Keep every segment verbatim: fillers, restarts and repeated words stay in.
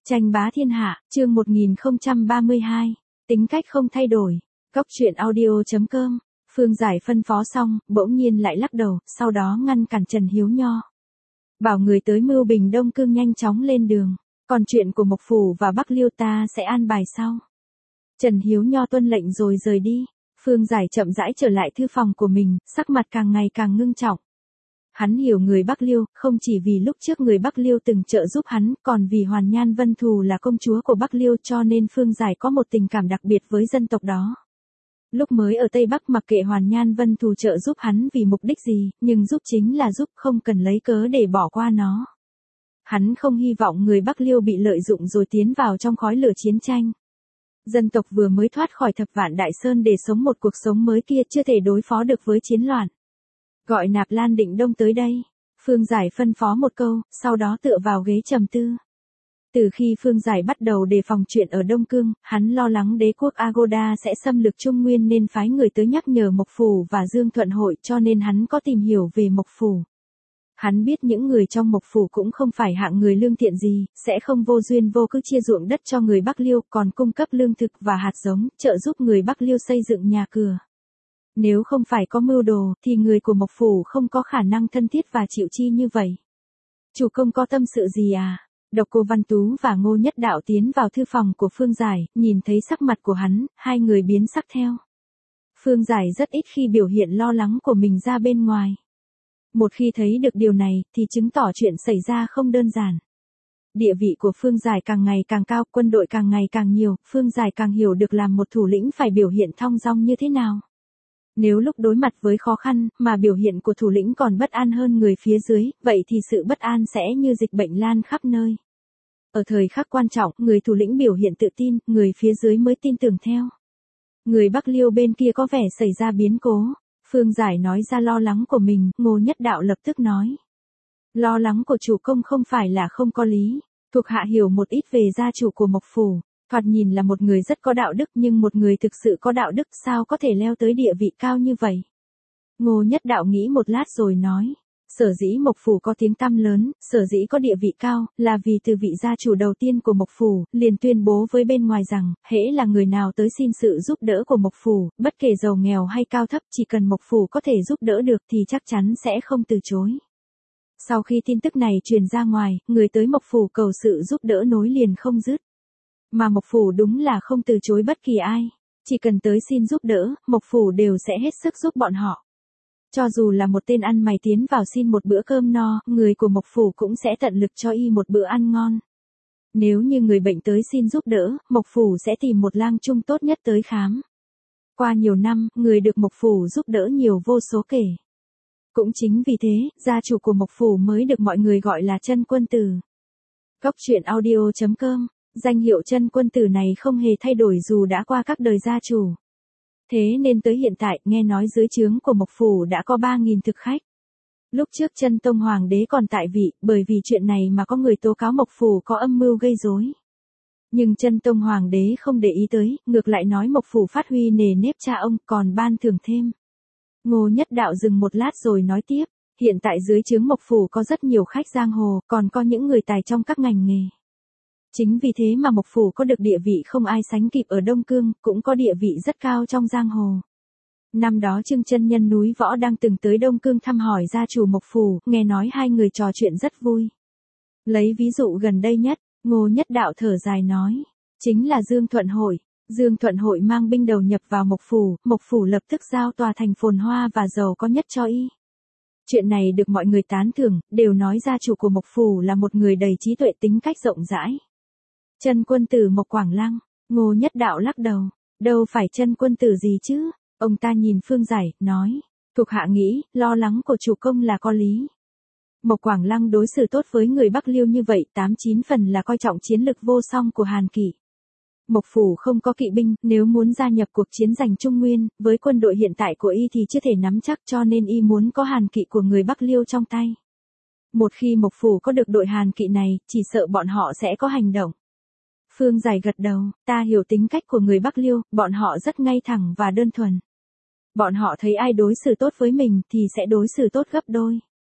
Tranh bá thiên hạ, chương một nghìn không trăm ba mươi hai, tính cách không thay đổi. Cóc truyện audio chấm com. Phương Giải phân phó xong, bỗng nhiên lại lắc đầu, sau đó ngăn cản Trần Hiếu Nho. Bảo người tới Mưu Bình Đông Cương nhanh chóng lên đường, còn chuyện của Mộc Phủ và Bắc Liêu ta sẽ an bài sau. Trần Hiếu Nho tuân lệnh rồi rời đi. Phương Giải chậm rãi trở lại thư phòng của mình, sắc mặt càng ngày càng ngưng trọng. Hắn hiểu người Bắc Liêu, không chỉ vì lúc trước người Bắc Liêu từng trợ giúp hắn, còn vì Hoàn Nhan Vân Thù là công chúa của Bắc Liêu, cho nên Phương Giải có một tình cảm đặc biệt với dân tộc đó. Lúc mới ở Tây Bắc mặc kệ Hoàn Nhan Vân Thù trợ giúp hắn vì mục đích gì, nhưng giúp chính là giúp, không cần lấy cớ để bỏ qua nó. Hắn không hy vọng người Bắc Liêu bị lợi dụng rồi tiến vào trong khói lửa chiến tranh. Dân tộc vừa mới thoát khỏi Thập Vạn Đại Sơn để sống một cuộc sống mới kia chưa thể đối phó được với chiến loạn. Gọi Nạp Lan Định Đông tới đây. Phương Giải phân phó một câu, sau đó tựa vào ghế trầm tư. Từ khi Phương Giải bắt đầu đề phòng chuyện ở Đông Cương, hắn lo lắng đế quốc Agoda sẽ xâm lược Trung Nguyên nên phái người tới nhắc nhở Mộc Phủ và Dương Thuận Hội, cho nên hắn có tìm hiểu về Mộc Phủ. Hắn biết những người trong Mộc Phủ cũng không phải hạng người lương thiện gì, sẽ không vô duyên vô cớ chia ruộng đất cho người Bắc Liêu, còn cung cấp lương thực và hạt giống, trợ giúp người Bắc Liêu xây dựng nhà cửa. Nếu không phải có mưu đồ, thì người của Mộc Phủ không có khả năng thân thiết và chịu chi như vậy. Chủ công có tâm sự gì à? Độc Cô Văn Tú và Ngô Nhất Đạo tiến vào thư phòng của Phương Giải, nhìn thấy sắc mặt của hắn, hai người biến sắc theo. Phương Giải rất ít khi biểu hiện lo lắng của mình ra bên ngoài. Một khi thấy được điều này, thì chứng tỏ chuyện xảy ra không đơn giản. Địa vị của Phương Giải càng ngày càng cao, quân đội càng ngày càng nhiều, Phương Giải càng hiểu được làm một thủ lĩnh phải biểu hiện thong dong như thế nào. Nếu lúc đối mặt với khó khăn, mà biểu hiện của thủ lĩnh còn bất an hơn người phía dưới, vậy thì sự bất an sẽ như dịch bệnh lan khắp nơi. Ở thời khắc quan trọng, người thủ lĩnh biểu hiện tự tin, người phía dưới mới tin tưởng theo. Người Bắc Liêu bên kia có vẻ xảy ra biến cố. Phương Giải nói ra lo lắng của mình, Ngô Nhất Đạo lập tức nói. Lo lắng của chủ công không phải là không có lý. Thuộc hạ hiểu một ít về gia chủ của Mộc Phủ. Thoạt nhìn là một người rất có đạo đức, nhưng một người thực sự có đạo đức sao có thể leo tới địa vị cao như vậy. Ngô Nhất Đạo nghĩ một lát rồi nói. Sở dĩ Mộc Phủ có tiếng tăm lớn, sở dĩ có địa vị cao, là vì từ vị gia chủ đầu tiên của Mộc Phủ, liền tuyên bố với bên ngoài rằng, hễ là người nào tới xin sự giúp đỡ của Mộc Phủ, bất kể giàu nghèo hay cao thấp, chỉ cần Mộc Phủ có thể giúp đỡ được thì chắc chắn sẽ không từ chối. Sau khi tin tức này truyền ra ngoài, người tới Mộc Phủ cầu sự giúp đỡ nối liền không dứt. Mà Mộc Phủ đúng là không từ chối bất kỳ ai. Chỉ cần tới xin giúp đỡ, Mộc Phủ đều sẽ hết sức giúp bọn họ. Cho dù là một tên ăn mày tiến vào xin một bữa cơm no, người của Mộc Phủ cũng sẽ tận lực cho y một bữa ăn ngon. Nếu như người bệnh tới xin giúp đỡ, Mộc Phủ sẽ tìm một lang trung tốt nhất tới khám. Qua nhiều năm, người được Mộc Phủ giúp đỡ nhiều vô số kể. Cũng chính vì thế, gia chủ của Mộc Phủ mới được mọi người gọi là Chân Quân Tử. Cóc truyện audio chấm com. Danh hiệu Chân Quân Tử này không hề thay đổi dù đã qua các đời gia chủ. Thế nên tới hiện tại, nghe nói dưới trướng của Mộc Phủ đã có ba nghìn thực khách. Lúc trước Chân Tông Hoàng đế còn tại vị, bởi vì chuyện này mà có người tố cáo Mộc Phủ có âm mưu gây rối. Nhưng Chân Tông Hoàng đế không để ý tới, ngược lại nói Mộc Phủ phát huy nề nếp cha ông, còn ban thưởng thêm. Ngô Nhất Đạo dừng một lát rồi nói tiếp, hiện tại dưới trướng Mộc Phủ có rất nhiều khách giang hồ, còn có những người tài trong các ngành nghề. Chính vì thế mà Mộc Phủ có được địa vị không ai sánh kịp ở Đông Cương, cũng có địa vị rất cao trong giang hồ. Năm đó Trương Chân Nhân núi Võ đang từng tới Đông Cương thăm hỏi gia chủ Mộc Phủ, nghe nói hai người trò chuyện rất vui. Lấy ví dụ gần đây nhất, Ngô Nhất Đạo thở dài nói, chính là Dương Thuận Hội. Dương Thuận Hội mang binh đầu nhập vào Mộc Phủ, Mộc Phủ lập tức giao tòa thành phồn hoa và giàu có nhất cho y. Chuyện này được mọi người tán thưởng, đều nói gia chủ của Mộc Phủ là một người đầy trí tuệ, tính cách rộng rãi. Chân Quân Tử Mộc Quảng Lăng. Ngô Nhất Đạo lắc đầu, đâu phải Chân Quân Tử gì chứ. Ông ta nhìn Phương Giải, nói, thuộc hạ nghĩ, lo lắng của chủ công là có lý. Mộc Quảng Lăng đối xử tốt với người Bắc Liêu như vậy, tám chín phần là coi trọng chiến lực vô song của Hàn Kỷ. Mộc Phủ không có kỵ binh, nếu muốn gia nhập cuộc chiến giành Trung Nguyên, với quân đội hiện tại của y thì chưa thể nắm chắc, cho nên y muốn có Hàn Kỵ của người Bắc Liêu trong tay. Một khi Mộc Phủ có được đội Hàn Kỵ này, chỉ sợ bọn họ sẽ có hành động. Phương Giải gật đầu, ta hiểu tính cách của người Bắc Liêu, bọn họ rất ngay thẳng và đơn thuần. Bọn họ thấy ai đối xử tốt với mình thì sẽ đối xử tốt gấp đôi.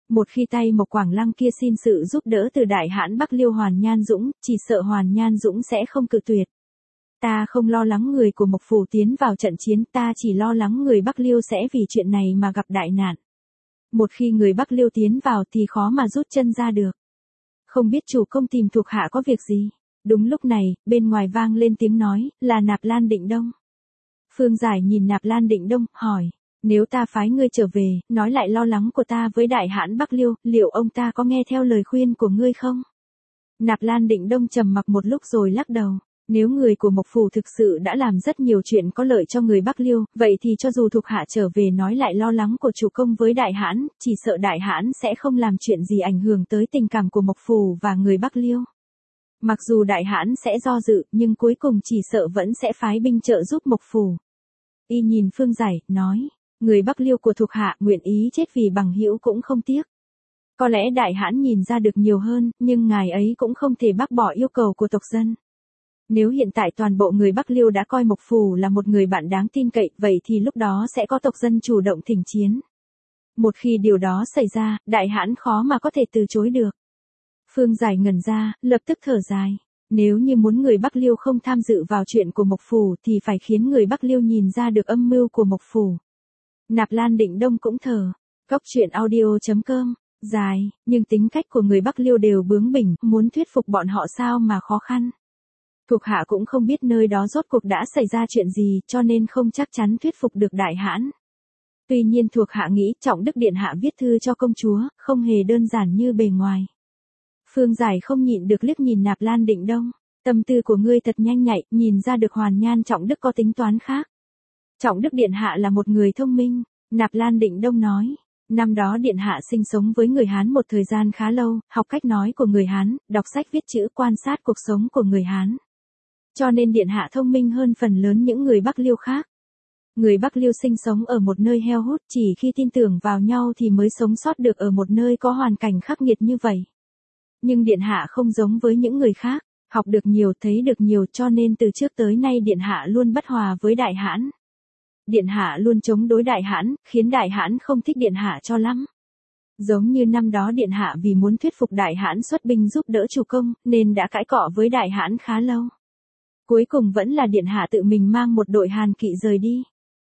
Một khi tay Mộc Quảng Lăng kia xin sự giúp đỡ từ đại hãn Bắc Liêu Hoàn Nhan Dũng, chỉ sợ Hoàn Nhan Dũng sẽ không cự tuyệt. Ta không lo lắng người của Mộc Phủ tiến vào trận chiến, ta chỉ lo lắng người Bắc Liêu sẽ vì chuyện này mà gặp đại nạn. Một khi người Bắc Liêu tiến vào thì khó mà rút chân ra được. Không biết chủ công tìm thuộc hạ có việc gì? Đúng lúc này, bên ngoài vang lên tiếng nói, là Nạp Lan Định Đông. Phương Giải nhìn Nạp Lan Định Đông, hỏi, nếu ta phái ngươi trở về, nói lại lo lắng của ta với đại hãn Bắc Liêu, liệu ông ta có nghe theo lời khuyên của ngươi không? Nạp Lan Định Đông trầm mặc một lúc rồi lắc đầu. Nếu người của Mộc Phủ thực sự đã làm rất nhiều chuyện có lợi cho người Bắc Liêu, vậy thì cho dù thuộc hạ trở về nói lại lo lắng của chủ công với đại hãn, chỉ sợ đại hãn sẽ không làm chuyện gì ảnh hưởng tới tình cảm của Mộc Phủ và người Bắc Liêu. Mặc dù đại hãn sẽ do dự, nhưng cuối cùng chỉ sợ vẫn sẽ phái binh trợ giúp Mộc Phủ. Y nhìn Phương Giải, nói, người Bắc Liêu của thuộc hạ nguyện ý chết vì bằng hữu cũng không tiếc. Có lẽ đại hãn nhìn ra được nhiều hơn, nhưng ngài ấy cũng không thể bác bỏ yêu cầu của tộc dân. Nếu hiện tại toàn bộ người Bắc Liêu đã coi Mộc Phủ là một người bạn đáng tin cậy, vậy thì lúc đó sẽ có tộc dân chủ động thỉnh chiến. Một khi điều đó xảy ra, đại hãn khó mà có thể từ chối được. Phương Giải ngẩn ra, lập tức thở dài. Nếu như muốn người Bắc Liêu không tham dự vào chuyện của Mộc Phủ thì phải khiến người Bắc Liêu nhìn ra được âm mưu của Mộc Phủ. Nạp Lan Định Đông cũng thở. Cốc truyện audio chấm com. Dài, nhưng tính cách của người Bắc Liêu đều bướng bỉnh, muốn thuyết phục bọn họ sao mà khó khăn. Thuộc hạ cũng không biết nơi đó rốt cuộc đã xảy ra chuyện gì, cho nên không chắc chắn thuyết phục được đại hãn. Tuy nhiên thuộc hạ nghĩ Trọng Đức Điện Hạ viết thư cho công chúa, không hề đơn giản như bề ngoài. Phương Giải không nhịn được liếc nhìn Nạp Lan Định Đông. Tâm tư của ngươi thật nhanh nhạy, nhìn ra được Hoàn Nhan Trọng Đức có tính toán khác. Trọng Đức Điện Hạ là một người thông minh, Nạp Lan Định Đông nói. Năm đó Điện Hạ sinh sống với người Hán một thời gian khá lâu, học cách nói của người Hán, đọc sách viết chữ, quan sát cuộc sống của người Hán. Cho nên Điện Hạ thông minh hơn phần lớn những người Bắc Liêu khác. Người Bắc Liêu sinh sống ở một nơi heo hút, chỉ khi tin tưởng vào nhau thì mới sống sót được ở một nơi có hoàn cảnh khắc nghiệt như vậy. Nhưng Điện Hạ không giống với những người khác, học được nhiều, thấy được nhiều, cho nên từ trước tới nay Điện Hạ luôn bất hòa với đại hãn. Điện Hạ luôn chống đối đại hãn, khiến đại hãn không thích Điện Hạ cho lắm. Giống như năm đó Điện Hạ vì muốn thuyết phục đại hãn xuất binh giúp đỡ chủ công, nên đã cãi cọ với đại hãn khá lâu. Cuối cùng vẫn là Điện Hạ tự mình mang một đội Hàn Kỵ rời đi.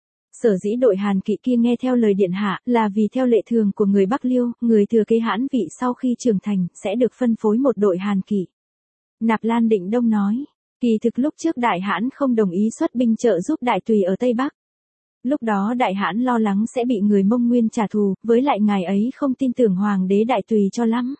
Sở dĩ đội Hàn Kỵ kia nghe theo lời Điện Hạ là vì theo lệ thường của người Bắc Liêu, người thừa kế hãn vị sau khi trưởng thành sẽ được phân phối một đội Hàn Kỵ. Nạp Lan Định Đông nói, kỳ thực lúc trước đại hãn không đồng ý xuất binh trợ giúp đại tùy ở Tây Bắc. Lúc đó đại hãn lo lắng sẽ bị người Mông Nguyên trả thù, với lại ngài ấy không tin tưởng hoàng đế đại tùy cho lắm.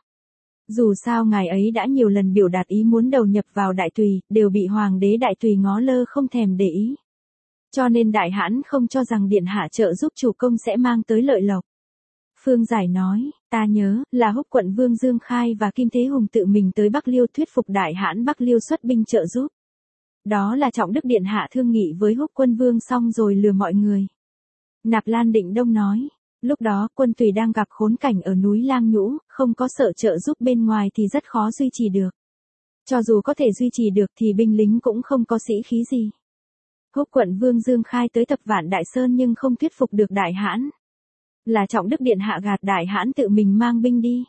Dù sao ngài ấy đã nhiều lần biểu đạt ý muốn đầu nhập vào đại tùy, đều bị hoàng đế đại tùy ngó lơ không thèm để ý. Cho nên đại hãn không cho rằng Điện Hạ trợ giúp chủ công sẽ mang tới lợi lộc. Phương Giải nói, ta nhớ, là Húc quận Vương Dương Khai và Kim Thế Hùng tự mình tới Bắc Liêu thuyết phục đại hãn Bắc Liêu xuất binh trợ giúp. Đó là Trọng Đức Điện Hạ thương nghị với Húc quân Vương xong rồi lừa mọi người. Nạp Lan Định Đông nói, lúc đó quân tùy đang gặp khốn cảnh ở núi Lang Nhũ, không có sợ trợ giúp bên ngoài thì rất khó duy trì được. Cho dù có thể duy trì được thì binh lính cũng không có sĩ khí gì. Húc quận Vương Dương Khai tới Tập Vạn Đại Sơn nhưng không thuyết phục được đại hãn. Là Trọng Đức Điện Hạ gạt đại hãn tự mình mang binh đi.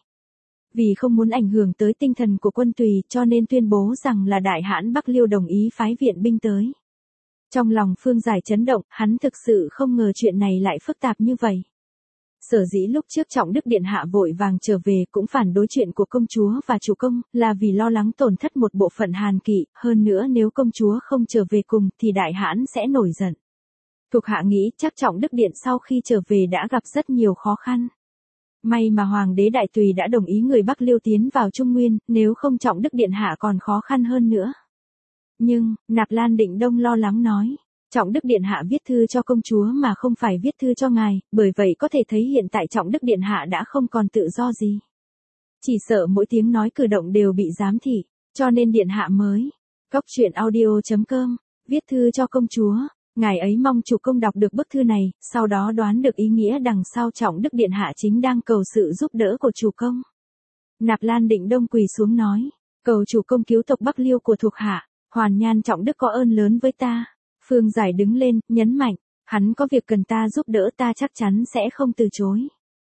Vì không muốn ảnh hưởng tới tinh thần của quân tùy cho nên tuyên bố rằng là đại hãn Bắc Liêu đồng ý phái viện binh tới. Trong lòng Phương Giải chấn động, hắn thực sự không ngờ chuyện này lại phức tạp như vậy. Sở dĩ lúc trước Trọng Đức Điện Hạ vội vàng trở về cũng phản đối chuyện của công chúa và chủ công, là vì lo lắng tổn thất một bộ phận Hàn Kỵ, hơn nữa nếu công chúa không trở về cùng thì đại hãn sẽ nổi giận. Thuộc hạ nghĩ chắc Trọng Đức Điện sau khi trở về đã gặp rất nhiều khó khăn. May mà Hoàng đế Đại Tùy đã đồng ý người Bắc Liêu tiến vào Trung Nguyên, nếu không Trọng Đức Điện Hạ còn khó khăn hơn nữa. Nhưng, Nạp Lan Định Đông lo lắng nói, Trọng Đức Điện Hạ viết thư cho công chúa mà không phải viết thư cho ngài, bởi vậy có thể thấy hiện tại Trọng Đức Điện Hạ đã không còn tự do gì. Chỉ sợ mỗi tiếng nói cử động đều bị giám thị, cho nên Điện Hạ mới. Cốc truyện audio chấm com, viết thư cho công chúa. Ngài ấy mong chủ công đọc được bức thư này, sau đó đoán được ý nghĩa đằng sau Trọng Đức Điện Hạ chính đang cầu sự giúp đỡ của chủ công. Nạp Lan Định Đông quỳ xuống nói, cầu chủ công cứu tộc Bắc Liêu của thuộc hạ, Hoàn Nhan Trọng Đức có ơn lớn với ta. Phương Giải đứng lên, nhấn mạnh, hắn có việc cần ta giúp đỡ ta chắc chắn sẽ không từ chối.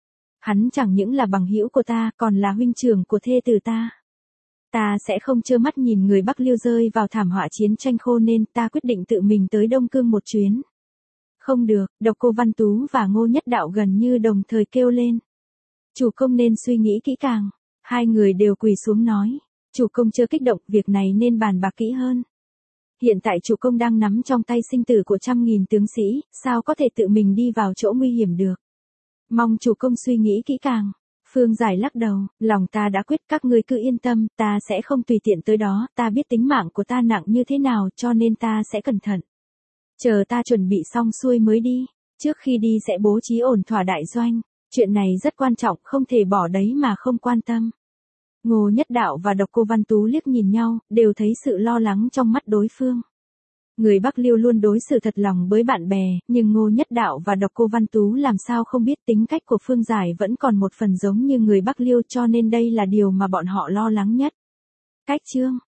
Hắn chẳng những là bằng hữu của ta, còn là huynh trưởng của thê tử ta. Ta sẽ không trơ mắt nhìn người Bắc Liêu rơi vào thảm họa chiến tranh khô nên ta quyết định tự mình tới Đông Cương một chuyến. Không được, Độc Cô Văn Tú và Ngô Nhất Đạo gần như đồng thời kêu lên. Chủ công nên suy nghĩ kỹ càng. Hai người đều quỳ xuống nói. Chủ công chưa kích động, việc này nên bàn bạc kỹ hơn. Hiện tại chủ công đang nắm trong tay sinh tử của trăm nghìn tướng sĩ, sao có thể tự mình đi vào chỗ nguy hiểm được. Mong chủ công suy nghĩ kỹ càng. Phương Giải lắc đầu, lòng ta đã quyết, các ngươi cứ yên tâm, ta sẽ không tùy tiện tới đó, ta biết tính mạng của ta nặng như thế nào cho nên ta sẽ cẩn thận. Chờ ta chuẩn bị xong xuôi mới đi, trước khi đi sẽ bố trí ổn thỏa đại doanh, chuyện này rất quan trọng, không thể bỏ đấy mà không quan tâm. Ngô Nhất Đạo và Độc Cô Văn Tú liếc nhìn nhau, đều thấy sự lo lắng trong mắt đối phương. Người Bắc Liêu luôn đối xử thật lòng với bạn bè, nhưng Ngô Nhất Đạo và Độc Cô Văn Tú làm sao không biết tính cách của Phương Giải vẫn còn một phần giống như người Bắc Liêu cho nên đây là điều mà bọn họ lo lắng nhất. Cách chương